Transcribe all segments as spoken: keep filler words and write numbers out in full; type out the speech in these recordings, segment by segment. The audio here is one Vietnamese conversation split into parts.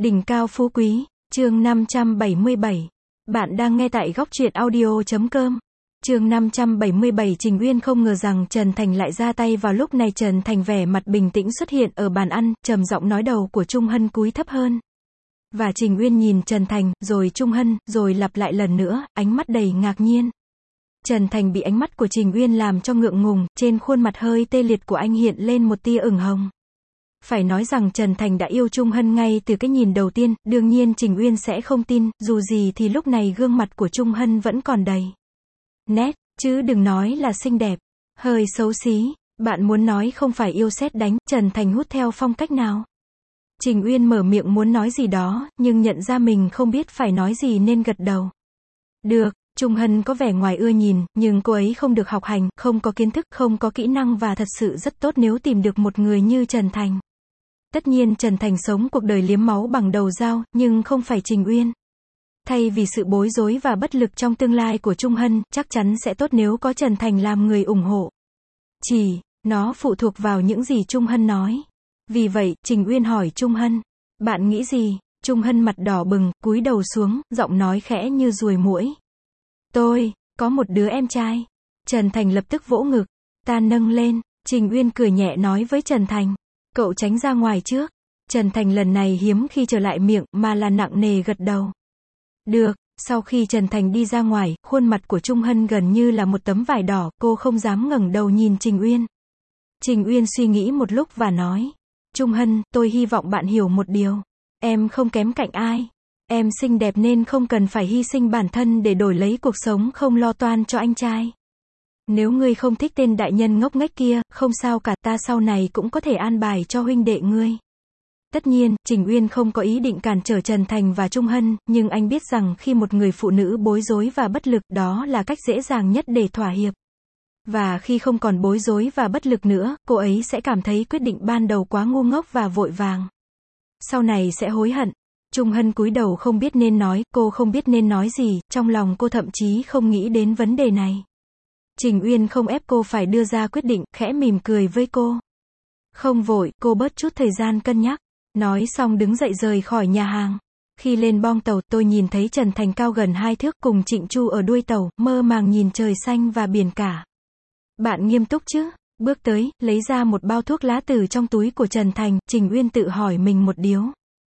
Đỉnh cao phú quý, chương năm trăm bảy mươi bảy. Bạn đang nghe tại góc truyện audio chấm com. Chương năm trăm bảy mươi bảy. Trình Uyên không ngờ rằng Trần Thành lại ra tay vào lúc này. Trần Thành vẻ mặt bình tĩnh xuất hiện ở bàn ăn, trầm giọng nói đầu của Trung Hân cúi thấp hơn. Và Trình Uyên nhìn Trần Thành, rồi Trung Hân, rồi lặp lại lần nữa, ánh mắt đầy ngạc nhiên. Trần Thành bị ánh mắt của Trình Uyên làm cho ngượng ngùng, trên khuôn mặt hơi tê liệt của anh hiện lên một tia ửng hồng. Phải nói rằng Trần Thành đã yêu Trung Hân ngay từ cái nhìn đầu tiên, đương nhiên Trình Uyên sẽ không tin, dù gì thì lúc này gương mặt của Trung Hân vẫn còn đầy nét, chứ đừng nói là xinh đẹp, hơi xấu xí. Bạn muốn nói không phải yêu sét đánh, Trần Thành hút theo phong cách nào? Trình Uyên mở miệng muốn nói gì đó, nhưng nhận ra mình không biết phải nói gì nên gật đầu. Được. Trung Hân có vẻ ngoài ưa nhìn, nhưng cô ấy không được học hành, không có kiến thức, không có kỹ năng và thật sự rất tốt nếu tìm được một người như Trần Thành. Tất nhiên Trần Thành sống cuộc đời liếm máu bằng đầu dao, nhưng không phải Trình Uyên. Thay vì sự bối rối và bất lực trong tương lai của Trung Hân, chắc chắn sẽ tốt nếu có Trần Thành làm người ủng hộ. Chỉ, nó phụ thuộc vào những gì Trung Hân nói. Vì vậy, Trình Uyên hỏi Trung Hân, bạn nghĩ gì? Trung Hân mặt đỏ bừng, cúi đầu xuống, giọng nói khẽ như ruồi muỗi. Tôi, có một đứa em trai. Trần Thành lập tức vỗ ngực. Ta nâng lên. Trình Uyên cười nhẹ nói với Trần Thành. Cậu tránh ra ngoài trước. Trần Thành lần này hiếm khi trở lại miệng, mà là nặng nề gật đầu. Được. Sau khi Trần Thành đi ra ngoài, khuôn mặt của Trung Hân gần như là một tấm vải đỏ, cô không dám ngẩng đầu nhìn Trình Uyên. Trình Uyên suy nghĩ một lúc và nói. Trung Hân, tôi hy vọng bạn hiểu một điều. Em không kém cạnh ai. Em xinh đẹp nên không cần phải hy sinh bản thân để đổi lấy cuộc sống không lo toan cho anh trai. Nếu ngươi không thích tên đại nhân ngốc nghếch kia, không sao cả, ta sau này cũng có thể an bài cho huynh đệ ngươi. Tất nhiên, Trình Uyên không có ý định cản trở Trần Thành và Trung Hân, nhưng anh biết rằng khi một người phụ nữ bối rối và bất lực, đó là cách dễ dàng nhất để thỏa hiệp. Và khi không còn bối rối và bất lực nữa, cô ấy sẽ cảm thấy quyết định ban đầu quá ngu ngốc và vội vàng. Sau này sẽ hối hận. Trung Hân cúi đầu không biết nên nói, cô không biết nên nói gì, trong lòng cô thậm chí không nghĩ đến vấn đề này. Trình Uyên không ép cô phải đưa ra quyết định, khẽ mỉm cười với cô. Không vội, cô bớt chút thời gian cân nhắc. Nói xong đứng dậy rời khỏi nhà hàng. Khi lên bong tàu, tôi nhìn thấy Trần Thành cao gần hai thước cùng Trịnh Chu ở đuôi tàu, mơ màng nhìn trời xanh và biển cả. Bạn nghiêm túc chứ? Bước tới, lấy ra một bao thuốc lá từ trong túi của Trần Thành, Trình Uyên tự hỏi mình một điếu.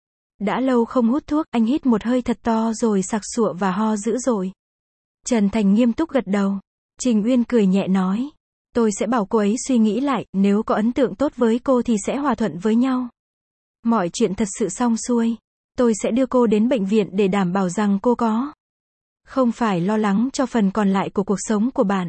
Đã lâu không hút thuốc, anh hít một hơi thật to rồi sặc sụa và ho dữ dội. Trần Thành nghiêm túc gật đầu. Trình Uyên cười nhẹ nói. Tôi sẽ bảo cô ấy suy nghĩ lại, nếu có ấn tượng tốt với cô thì sẽ hòa thuận với nhau. Mọi chuyện thật sự xong xuôi. Tôi sẽ đưa cô đến bệnh viện để đảm bảo rằng cô có không phải lo lắng cho phần còn lại của cuộc sống của bạn.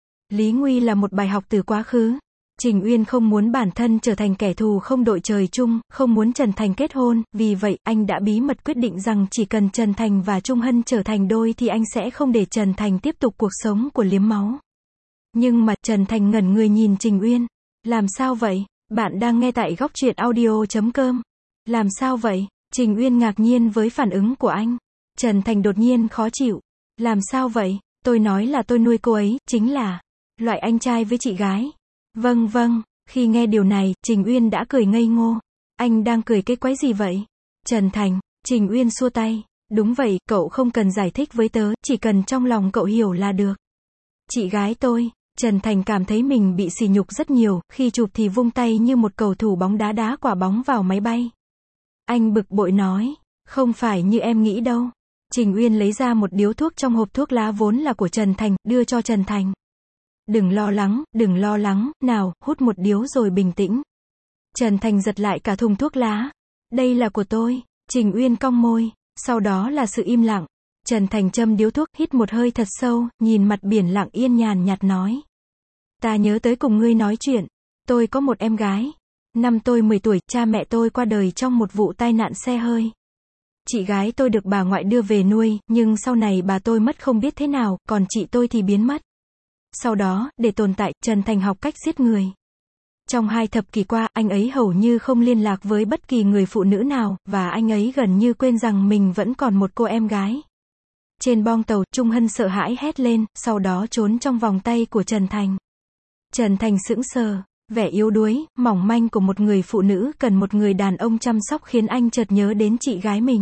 Lý Nguy là một bài học từ quá khứ. Trình Uyên không muốn bản thân trở thành kẻ thù không đội trời chung, không muốn Trần Thành kết hôn, vì vậy, anh đã bí mật quyết định rằng chỉ cần Trần Thành và Trung Hân trở thành đôi thì anh sẽ không để Trần Thành tiếp tục cuộc sống của liếm máu. Nhưng mà, Trần Thành ngẩn người nhìn Trình Uyên. Làm sao vậy? Bạn đang nghe tại góc truyện audio chấm com. Làm sao vậy? Trình Uyên ngạc nhiên với phản ứng của anh. Trần Thành đột nhiên khó chịu. Làm sao vậy? Tôi nói là tôi nuôi cô ấy, chính là loại anh trai với chị gái. Vâng vâng, khi nghe điều này, Trình Uyên đã cười ngây ngô. Anh đang cười cái quái gì vậy? Trần Thành, Trình Uyên xua tay. Đúng vậy, cậu không cần giải thích với tớ, chỉ cần trong lòng cậu hiểu là được. Chị gái tôi, Trần Thành cảm thấy mình bị sỉ nhục rất nhiều, khi chụp thì vung tay như một cầu thủ bóng đá đá quả bóng vào máy bay. Anh bực bội nói, không phải như em nghĩ đâu. Trình Uyên lấy ra một điếu thuốc trong hộp thuốc lá vốn là của Trần Thành, đưa cho Trần Thành. Đừng lo lắng, đừng lo lắng, nào, hút một điếu rồi bình tĩnh. Trần Thành giật lại cả thùng thuốc lá. Đây là của tôi. Trình Uyên cong môi, sau đó là sự im lặng. Trần Thành châm điếu thuốc, hít một hơi thật sâu, nhìn mặt biển lặng yên nhàn nhạt nói. Ta nhớ tới cùng ngươi nói chuyện. Tôi có một em gái. Năm tôi mười tuổi, cha mẹ tôi qua đời trong một vụ tai nạn xe hơi. Chị gái tôi được bà ngoại đưa về nuôi, nhưng sau này bà tôi mất không biết thế nào, còn chị tôi thì biến mất. Sau đó, để tồn tại, Trần Thành học cách giết người. Trong hai thập kỷ qua, anh ấy hầu như không liên lạc với bất kỳ người phụ nữ nào, và anh ấy gần như quên rằng mình vẫn còn một cô em gái. Trên bong tàu, Trung Hân sợ hãi hét lên, sau đó trốn trong vòng tay của Trần Thành. Trần Thành sững sờ. Vẻ yếu đuối, mỏng manh của một người phụ nữ cần một người đàn ông chăm sóc khiến anh chợt nhớ đến chị gái mình.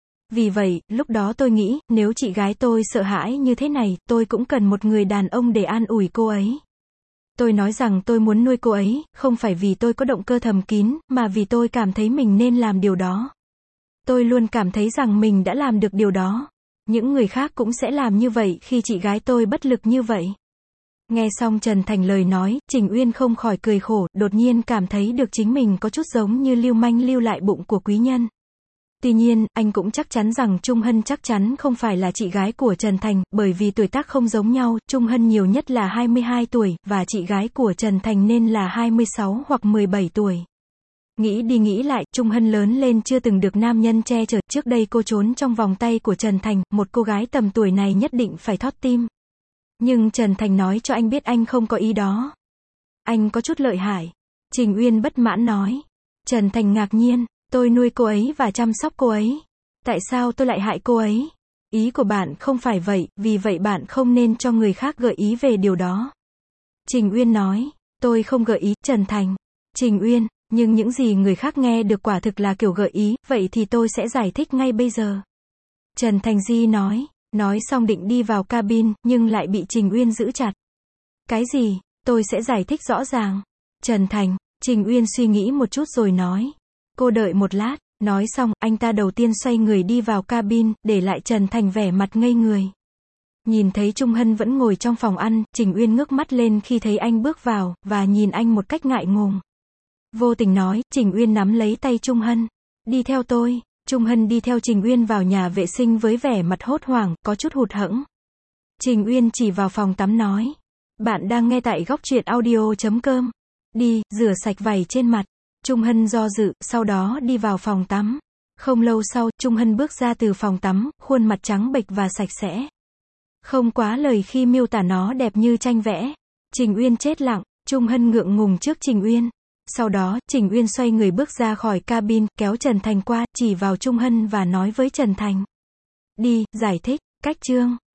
Vì vậy, lúc đó tôi nghĩ, nếu chị gái tôi sợ hãi như thế này, tôi cũng cần một người đàn ông để an ủi cô ấy. Tôi nói rằng tôi muốn nuôi cô ấy, không phải vì tôi có động cơ thầm kín, mà vì tôi cảm thấy mình nên làm điều đó. Tôi luôn cảm thấy rằng mình đã làm được điều đó. Những người khác cũng sẽ làm như vậy khi chị gái tôi bất lực như vậy. Nghe xong Trần Thành lời nói, Trình Uyên không khỏi cười khổ, đột nhiên cảm thấy được chính mình có chút giống như lưu manh lưu lại bụng của quý nhân. Tuy nhiên, anh cũng chắc chắn rằng Trung Hân chắc chắn không phải là chị gái của Trần Thành, bởi vì tuổi tác không giống nhau, Trung Hân nhiều nhất là hai mươi hai tuổi, và chị gái của Trần Thành nên là hai mươi sáu hoặc mười bảy tuổi. Nghĩ đi nghĩ lại, Trung Hân lớn lên chưa từng được nam nhân che chở, trước đây cô trốn trong vòng tay của Trần Thành, một cô gái tầm tuổi này nhất định phải thót tim. Nhưng Trần Thành nói cho anh biết anh không có ý đó. Anh có chút lợi hại. Trình Uyên bất mãn nói. Trần Thành ngạc nhiên, tôi nuôi cô ấy và chăm sóc cô ấy. Tại sao tôi lại hại cô ấy? Ý của bạn không phải vậy, vì vậy bạn không nên cho người khác gợi ý về điều đó. Trình Uyên nói, tôi không gợi ý, Trần Thành. Trình Uyên, nhưng những gì người khác nghe được quả thực là kiểu gợi ý, vậy thì tôi sẽ giải thích ngay bây giờ. Trần Thành Di nói, nói xong định đi vào cabin, nhưng lại bị Trình Uyên giữ chặt. Cái gì? Tôi sẽ giải thích rõ ràng. Trần Thành, Trình Uyên suy nghĩ một chút rồi nói. Cô đợi một lát, nói xong, anh ta đầu tiên xoay người đi vào cabin, để lại Trần Thành vẻ mặt ngây người. Nhìn thấy Trung Hân vẫn ngồi trong phòng ăn, Trình Uyên ngước mắt lên khi thấy anh bước vào, và nhìn anh một cách ngại ngùng. Vô tình nói, Trình Uyên nắm lấy tay Trung Hân. Đi theo tôi. Trung Hân đi theo Trình Uyên vào nhà vệ sinh với vẻ mặt hốt hoảng, có chút hụt hẫng. Trình Uyên chỉ vào phòng tắm nói. Bạn đang nghe tại góc truyện audio chấm com. Đi, rửa sạch vảy trên mặt. Trung Hân do dự, sau đó đi vào phòng tắm. Không lâu sau, Trung Hân bước ra từ phòng tắm, khuôn mặt trắng bệch và sạch sẽ. Không quá lời khi miêu tả nó đẹp như tranh vẽ. Trình Uyên chết lặng, Trung Hân ngượng ngùng trước Trình Uyên. Sau đó, Trình Uyên xoay người bước ra khỏi cabin, kéo Trần Thành qua, chỉ vào Trung Hân và nói với Trần Thành. Đi, giải thích, cách chương.